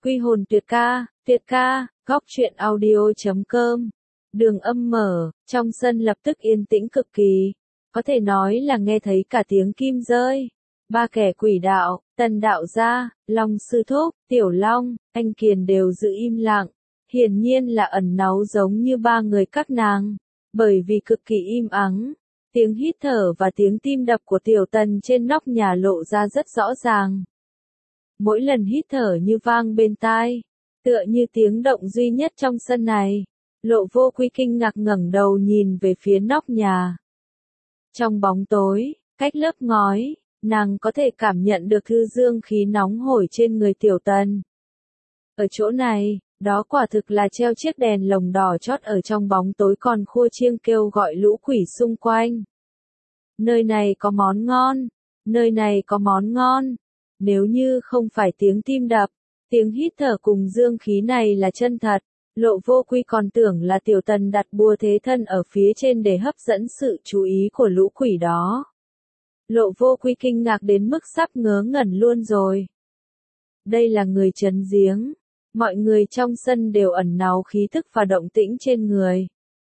Quy hồn tuyệt ca, góc truyện audio.com. Đường âm mở, trong sân lập tức yên tĩnh cực kỳ. Có thể nói là nghe thấy cả tiếng kim rơi. Ba kẻ quỷ đạo, Tần đạo gia, Long sư thúc, Tiểu Long, anh Kiền đều giữ im lặng. Hiển nhiên là ẩn náu giống như ba người các nàng. Bởi vì cực kỳ im ắng. Tiếng hít thở và tiếng tim đập của Tiểu Tần trên nóc nhà lộ ra rất rõ ràng. Mỗi lần hít thở như vang bên tai, tựa như tiếng động duy nhất trong sân này. Lộ Vô Quy kinh ngạc ngẩng đầu nhìn về phía nóc nhà. Trong bóng tối, cách lớp ngói, nàng có thể cảm nhận được thư dương khí nóng hổi trên người Tiểu Tần. Ở chỗ này, đó quả thực là treo chiếc đèn lồng đỏ chót ở trong bóng tối còn khua chiêng kêu gọi lũ quỷ xung quanh. Nơi này có món ngon, nơi này có món ngon. Nếu như không phải tiếng tim đập, tiếng hít thở cùng dương khí này là chân thật, Lộ Vô Quy còn tưởng là Tiểu Tần đặt bùa thế thân ở phía trên để hấp dẫn sự chú ý của lũ quỷ đó. Lộ Vô Quy kinh ngạc đến mức sắp ngớ ngẩn luôn rồi. Đây là người trấn giếng, mọi người trong sân đều ẩn náu khí thức và động tĩnh trên người.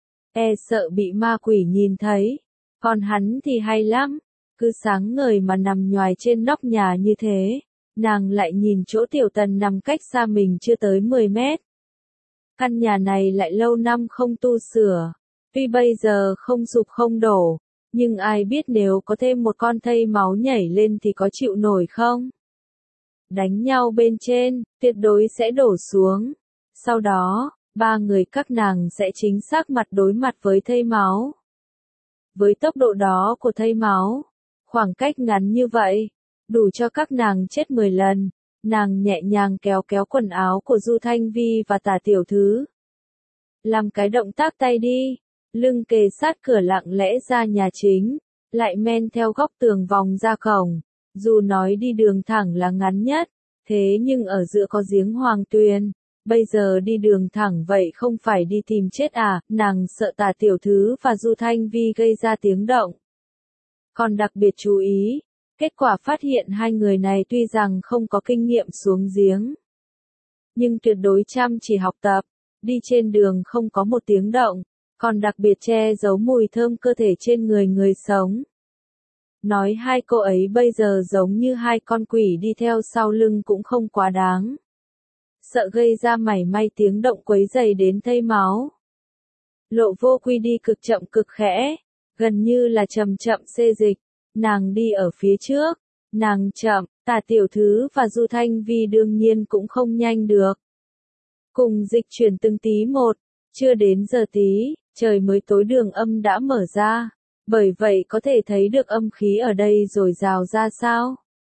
E sợ bị ma quỷ nhìn thấy, còn hắn thì hay lắm. Cứ sáng ngời mà nằm nhoài trên nóc nhà như thế, nàng lại nhìn chỗ Tiểu Tần nằm cách xa mình chưa tới 10 mét. Căn nhà này lại lâu năm không tu sửa, tuy bây giờ không sụp không đổ, nhưng ai biết nếu có thêm một con thây máu nhảy lên thì có chịu nổi không? Đánh nhau bên trên, tuyệt đối sẽ đổ xuống. Sau đó, ba người các nàng sẽ chính xác mặt đối mặt với thây máu. Với tốc độ đó của thây máu, khoảng cách ngắn như vậy, đủ cho các nàng chết 10 lần. Nàng nhẹ nhàng kéo quần áo của Du Thanh Vi và Tả Tiểu Thứ. Làm cái động tác tay đi, lưng kề sát cửa lặng lẽ ra nhà chính, lại men theo góc tường vòng ra cổng. Dù nói đi đường thẳng là ngắn nhất, thế nhưng ở giữa có giếng Hoàng Tuyền. Bây giờ đi đường thẳng vậy không phải đi tìm chết à, nàng sợ Tả Tiểu Thứ và Du Thanh Vi gây ra tiếng động. Còn đặc biệt chú ý, kết quả phát hiện hai người này tuy rằng không có kinh nghiệm xuống giếng, nhưng tuyệt đối chăm chỉ học tập, đi trên đường không có một tiếng động, còn đặc biệt che giấu mùi thơm cơ thể trên người sống. Nói hai cô ấy bây giờ giống như hai con quỷ đi theo sau lưng cũng không quá đáng. Sợ gây ra mảy may tiếng động quấy rầy đến thây máu. Lộ Vô Quy đi cực chậm cực khẽ, gần như là chậm xê dịch. Nàng đi ở phía trước, nàng chậm, Tả Tiểu Thứ và Du Thanh Vi đương nhiên cũng không nhanh được. Cùng dịch chuyển từng tí một, chưa đến giờ tí, trời mới tối đường âm đã mở ra, bởi vậy có thể thấy được âm khí ở đây dồi dào ra sao.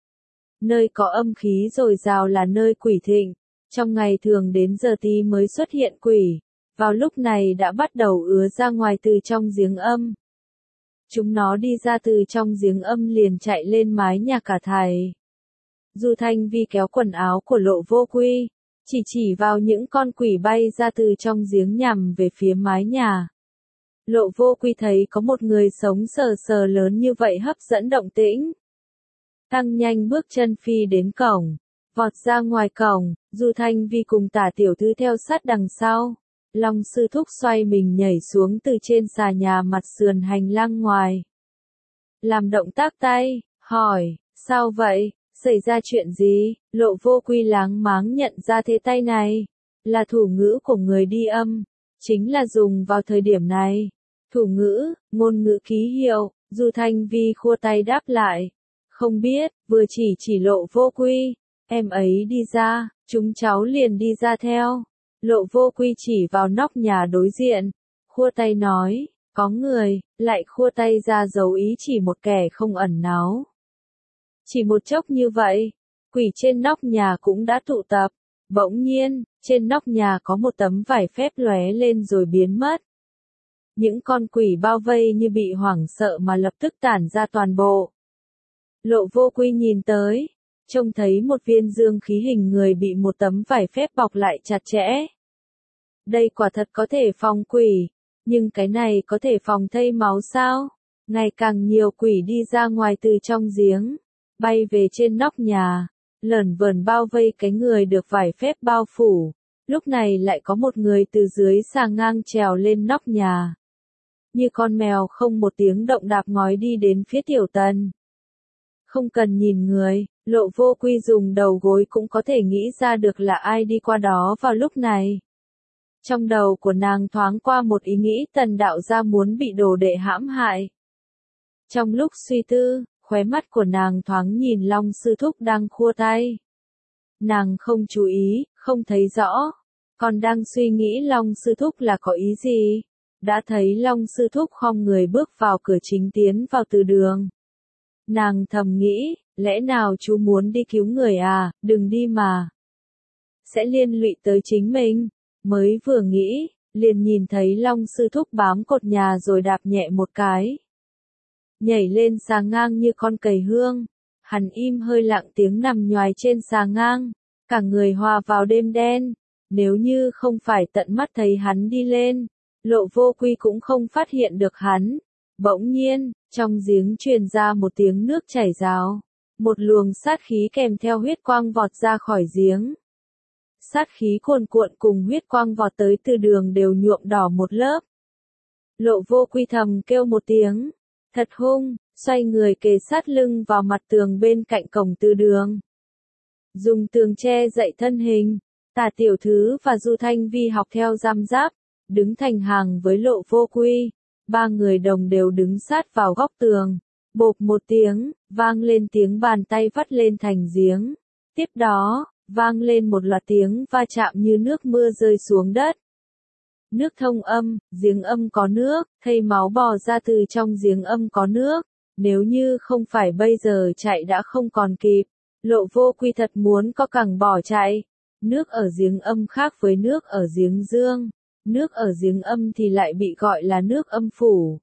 Nơi có âm khí dồi dào là nơi quỷ thịnh, trong ngày thường đến giờ tí mới xuất hiện quỷ, vào lúc này đã bắt đầu ứa ra ngoài từ trong giếng âm. Chúng nó đi ra từ trong giếng âm liền chạy lên mái nhà cả thầy. Du Thanh Vi kéo quần áo của Lộ Vô Quy, chỉ vào những con quỷ bay ra từ trong giếng nhằm về phía mái nhà. Lộ Vô Quy thấy có một người sống sờ lớn như vậy hấp dẫn động tĩnh. Tăng nhanh bước chân phi đến cổng, vọt ra ngoài cổng, Du Thanh Vi cùng Tả Tiểu Thư theo sát đằng sau. Long sư thúc xoay mình nhảy xuống từ trên xà nhà mặt sườn hành lang ngoài. Làm động tác tay, hỏi, sao vậy, xảy ra chuyện gì? Lộ Vô Quy láng máng nhận ra thế tay này, là thủ ngữ của người đi âm, chính là dùng vào thời điểm này. Thủ ngữ, ngôn ngữ ký hiệu, Du Thanh Vi khua tay đáp lại. Không biết, vừa chỉ Lộ Vô Quy, em ấy đi ra, chúng cháu liền đi ra theo. Lộ Vô Quy chỉ vào nóc nhà đối diện, khua tay nói, có người, lại khua tay ra dấu ý chỉ một kẻ không ẩn náu. Chỉ một chốc như vậy, quỷ trên nóc nhà cũng đã tụ tập, bỗng nhiên, trên nóc nhà có một tấm vải phép lóe lên rồi biến mất. Những con quỷ bao vây như bị hoảng sợ mà lập tức tản ra toàn bộ. Lộ Vô Quy nhìn tới, trông thấy một viên dương khí hình người bị một tấm vải phép bọc lại chặt chẽ. Đây quả thật có thể phòng quỷ, nhưng cái này có thể phòng thây máu sao? Ngày càng nhiều quỷ đi ra ngoài từ trong giếng, bay về trên nóc nhà. lởn vởn bao vây cái người được vải phép bao phủ. Lúc này lại có một người từ dưới xà ngang trèo lên nóc nhà. Như con mèo không một tiếng động đạp ngói đi đến phía Tiểu Tần. Không cần nhìn người, Lộ Vô Quy dùng đầu gối cũng có thể nghĩ ra được là ai đi qua đó vào lúc này. Trong đầu của nàng thoáng qua một ý nghĩ Tần đạo gia muốn bị đồ đệ hãm hại. Trong lúc suy tư, khóe mắt của nàng thoáng nhìn Long Sư Thúc đang khua tay. Nàng không chú ý, không thấy rõ, còn đang suy nghĩ Long Sư Thúc là có ý gì. Đã thấy Long Sư Thúc khom người bước vào cửa chính tiến vào từ đường. Nàng thầm nghĩ, lẽ nào chú muốn đi cứu người à, đừng đi mà. Sẽ liên lụy tới chính mình. Mới vừa nghĩ, liền nhìn thấy Long Sư Thúc bám cột nhà rồi đạp nhẹ một cái. Nhảy lên xà ngang như con cầy hương. Hắn im hơi lặng tiếng nằm nhoài trên xà ngang. Cả người hòa vào đêm đen. Nếu như không phải tận mắt thấy hắn đi lên, Lộ Vô Quy cũng không phát hiện được hắn. Bỗng nhiên, trong giếng truyền ra một tiếng nước chảy rào. Một luồng sát khí kèm theo huyết quang vọt ra khỏi giếng. Sát khí cuồn cuộn cùng huyết quang vọt tới từ đường đều nhuộm đỏ một lớp. Lộ Vô Quy thầm kêu một tiếng. Thật hung, xoay người kề sát lưng vào mặt tường bên cạnh cổng từ đường. Dùng tường che dậy thân hình. Tả Tiểu Thứ và Du Thanh Vi học theo giam giáp, đứng thành hàng với Lộ Vô Quy. Ba người đồng đều đứng sát vào góc tường. Bộp một tiếng, vang lên tiếng bàn tay vắt lên thành giếng. Tiếp đó, vang lên một loạt tiếng va chạm như nước mưa rơi xuống đất. Nước thông âm, giếng âm có nước, thây máu bò ra từ trong giếng âm có nước. Nếu như không phải bây giờ chạy đã không còn kịp. Lộ Vô Quy thật muốn có cẳng bỏ chạy. Nước ở giếng âm khác với nước ở giếng dương. Nước ở giếng âm thì lại bị gọi là nước âm phủ.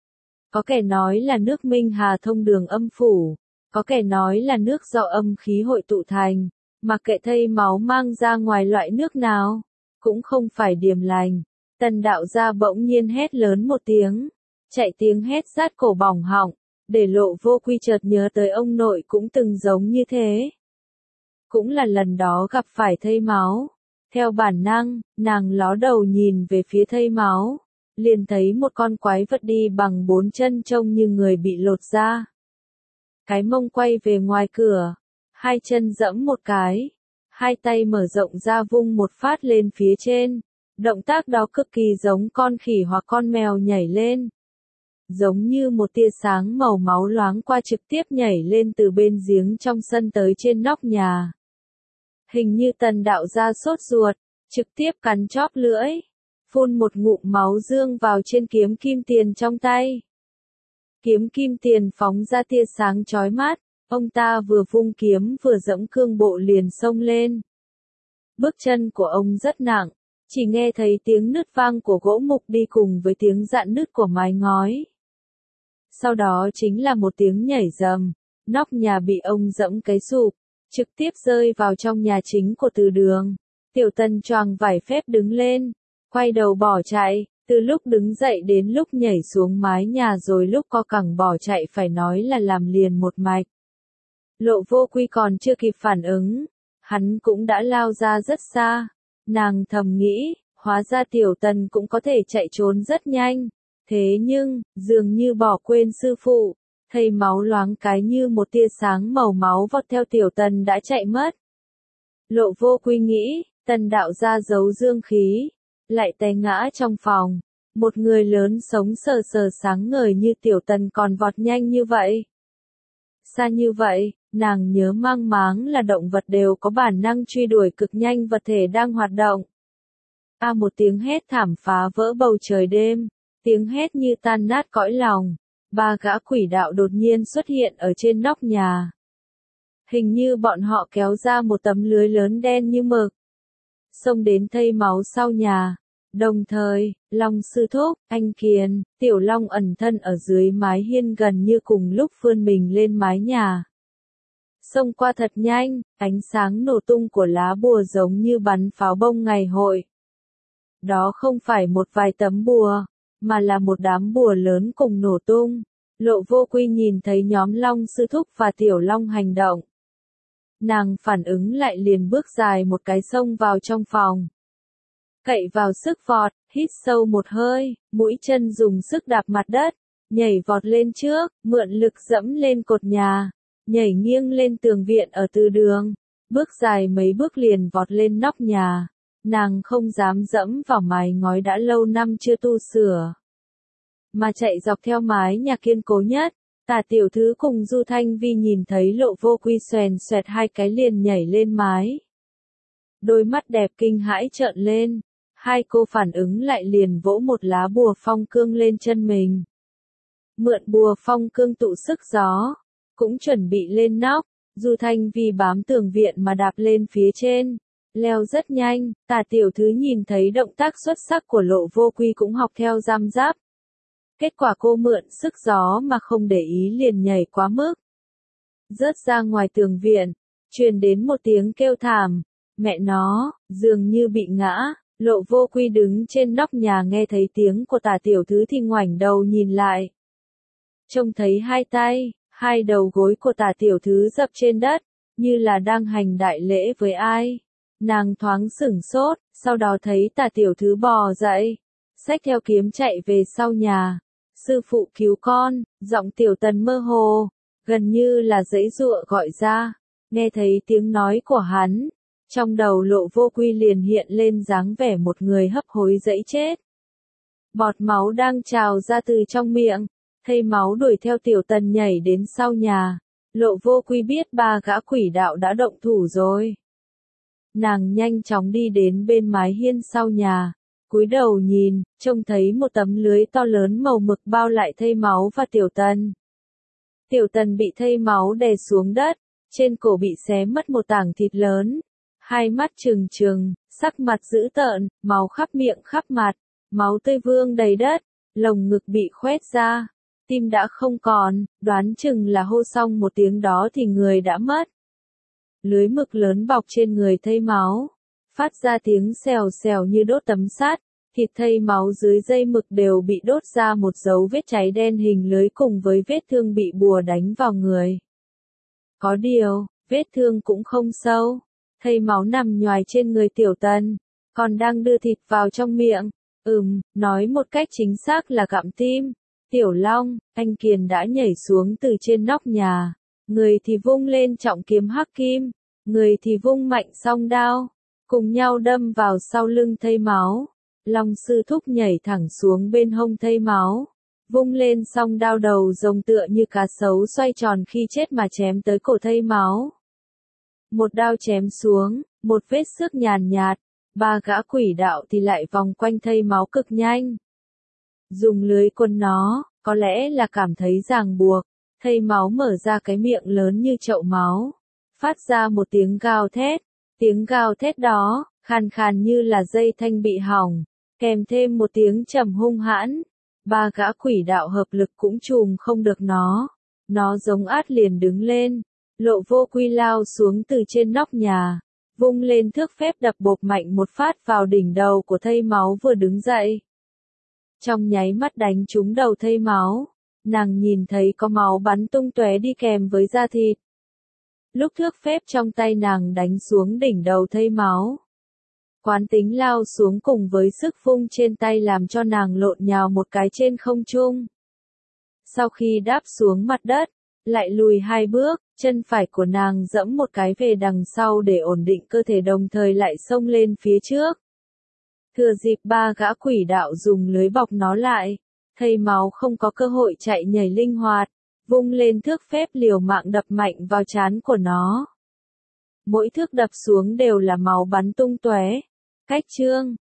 Có kẻ nói là nước Minh Hà thông đường âm phủ. Có kẻ nói là nước do âm khí hội tụ thành. Mặc kệ thây máu mang ra ngoài loại nước nào, cũng không phải điềm lành. Tần đạo gia bỗng nhiên hét lớn một tiếng. Chạy tiếng hét rát cổ bỏng họng. Để Lộ Vô Quy chợt nhớ tới ông nội cũng từng giống như thế. Cũng là lần đó gặp phải thây máu. Theo bản năng, nàng ló đầu nhìn về phía thây máu. Liền thấy một con quái vật đi bằng 4 chân trông như người bị lột da. Cái mông quay về ngoài cửa. Hai chân giẫm một cái. Hai tay mở rộng ra vung một phát lên phía trên. Động tác đó cực kỳ giống con khỉ hoặc con mèo nhảy lên. Giống như một tia sáng màu máu loáng qua trực tiếp nhảy lên từ bên giếng trong sân tới trên nóc nhà. Hình như Tần đạo gia sốt ruột, trực tiếp cắn chóp lưỡi, phun một ngụm máu dương vào trên kiếm kim tiền trong tay. Kiếm kim tiền phóng ra tia sáng chói mắt, ông ta vừa vung kiếm vừa giẫm cương bộ liền xông lên. Bước chân của ông rất nặng, chỉ nghe thấy tiếng nứt vang của gỗ mục đi cùng với tiếng rạn nứt của mái ngói. Sau đó chính là một tiếng nhảy rầm, nóc nhà bị ông giẫm cái sụp, trực tiếp rơi vào trong nhà chính của từ đường. Tiểu Tần choàng vải phép đứng lên, quay đầu bỏ chạy, từ lúc đứng dậy đến lúc nhảy xuống mái nhà rồi lúc co cẳng bỏ chạy phải nói là làm liền một mạch. Lộ Vô Quy còn chưa kịp phản ứng, hắn cũng đã lao ra rất xa. Nàng thầm nghĩ, hóa ra Tiểu Tần cũng có thể chạy trốn rất nhanh. Thế nhưng, dường như bỏ quên sư phụ, thây máu loáng cái như một tia sáng màu máu vọt theo Tiểu Tần đã chạy mất. Lộ Vô Quy nghĩ, Tần đạo gia giấu dương khí, lại té ngã trong phòng. Một người lớn sống sờ sờ sáng ngời như Tiểu Tần còn vọt nhanh như vậy. Xa như vậy, nàng nhớ mang máng là động vật đều có bản năng truy đuổi cực nhanh vật thể đang hoạt động. Một tiếng hét thảm phá vỡ bầu trời đêm, tiếng hét như tan nát cõi lòng. Ba gã quỷ đạo đột nhiên xuất hiện ở trên nóc nhà. Hình như bọn họ kéo ra một tấm lưới lớn đen như mực, xông đến thây máu sau nhà. Đồng thời, Long Sư Thúc, Anh Kiền, Tiểu Long ẩn thân ở dưới mái hiên gần như cùng lúc vươn mình lên mái nhà. Xông qua thật nhanh, ánh sáng nổ tung của lá bùa giống như bắn pháo bông ngày hội. Đó không phải một vài tấm bùa, mà là một đám bùa lớn cùng nổ tung. Lộ Vô Quy nhìn thấy nhóm Long Sư Thúc và Tiểu Long hành động. nàng phản ứng lại liền bước dài một cái xông vào trong phòng. Cậy vào sức vọt, hít sâu một hơi, mũi chân dùng sức đạp mặt đất, nhảy vọt lên trước, mượn lực dẫm lên cột nhà, nhảy nghiêng lên tường viện ở từ đường, bước dài mấy bước liền vọt lên nóc nhà. Nàng không dám dẫm vào mái ngói đã lâu năm chưa tu sửa, mà chạy dọc theo mái nhà kiên cố nhất. Tả tiểu thư cùng Du Thanh Vi nhìn thấy Lộ Vô Quy xoèn xoẹt hai cái liền nhảy lên mái. Đôi mắt đẹp kinh hãi trợn lên, hai cô phản ứng lại liền vỗ một lá bùa phong cương lên chân mình. Mượn bùa phong cương tụ sức gió, cũng chuẩn bị lên nóc. Du Thanh Vi bám tường viện mà đạp lên phía trên, leo rất nhanh. Tả tiểu thư nhìn thấy động tác xuất sắc của Lộ Vô Quy cũng học theo răm rắp. Kết quả cô mượn sức gió mà không để ý liền nhảy quá mức. Rớt ra ngoài tường viện, truyền đến một tiếng kêu thảm, mẹ nó, dường như bị ngã. Lộ Vô Quy đứng trên nóc nhà nghe thấy tiếng của Tả tiểu thư thì ngoảnh đầu nhìn lại. Trông thấy hai tay, hai đầu gối của Tả tiểu thư dập trên đất, như là đang hành đại lễ với ai. Nàng thoáng sửng sốt, sau đó thấy Tả tiểu thư bò dậy, xách theo kiếm chạy về sau nhà. Sư phụ cứu con, giọng Tiểu Tần mơ hồ, gần như là giãy giụa gọi ra. Nghe thấy tiếng nói của hắn, trong đầu Lộ Vô Quy liền hiện lên dáng vẻ một người hấp hối giãy chết. Bọt máu đang trào ra từ trong miệng, thây máu đuổi theo Tiểu Tần nhảy đến sau nhà. Lộ Vô Quy biết ba gã quỷ đạo đã động thủ rồi. Nàng nhanh chóng đi đến bên mái hiên sau nhà, cúi đầu nhìn, trông thấy một tấm lưới to lớn màu mực bao lại thây máu và Tiểu Tần. Tiểu Tần bị thây máu đè xuống đất, trên cổ bị xé mất một tảng thịt lớn, hai mắt trừng trừng, sắc mặt dữ tợn, máu khắp miệng khắp mặt, máu tươi vương đầy đất, lồng ngực bị khoét ra, tim đã không còn, đoán chừng là hô xong một tiếng đó thì người đã mất. Lưới mực lớn bọc trên người thây máu, phát ra tiếng xèo xèo như đốt tấm sắt, thịt thây máu dưới dây mực đều bị đốt ra một dấu vết cháy đen hình lưới cùng với vết thương bị bùa đánh vào người. Có điều, vết thương cũng không sâu, thây máu nằm nhoài trên người Tiểu Tần, còn đang đưa thịt vào trong miệng. Nói một cách chính xác là gặm tim. Tiểu Long, anh Kiền đã nhảy xuống từ trên nóc nhà, người thì vung lên trọng kiếm hắc kim, người thì vung mạnh song đao, cùng nhau đâm vào sau lưng thây máu. Long sư thúc nhảy thẳng xuống bên hông thây máu, vung lên song đao đầu rồng tựa như cá sấu xoay tròn khi chết mà chém tới cổ thây máu. Một đao chém xuống, một vết xước nhàn nhạt, ba gã quỷ đạo thì lại vòng quanh thây máu cực nhanh. Dùng lưới quấn nó, có lẽ là cảm thấy ràng buộc, thây máu mở ra cái miệng lớn như chậu máu, phát ra một tiếng gào thét. Tiếng gào thét đó, khàn khàn như là dây thanh bị hỏng, kèm thêm một tiếng trầm hung hãn. Ba gã quỷ đạo hợp lực cũng trùm không được nó giống át liền đứng lên. Lộ Vô Quy lao xuống từ trên nóc nhà, vung lên thước phép đập bộp mạnh một phát vào đỉnh đầu của thây máu vừa đứng dậy. Trong nháy mắt đánh trúng đầu thây máu, nàng nhìn thấy có máu bắn tung tóe đi kèm với da thịt. Lúc thước phép trong tay nàng đánh xuống đỉnh đầu thây máu, quán tính lao xuống cùng với sức vung trên tay làm cho nàng lộn nhào một cái trên không trung. Sau khi đáp xuống mặt đất, lại lùi hai bước, chân phải của nàng giẫm một cái về đằng sau để ổn định cơ thể đồng thời lại xông lên phía trước. Thừa dịp ba gã quỷ đạo dùng lưới bọc nó lại, thây máu không có cơ hội chạy nhảy linh hoạt, vung lên thước phép liều mạng đập mạnh vào trán của nó. Mỗi thước đập xuống đều là máu bắn tung tóe. Cách chương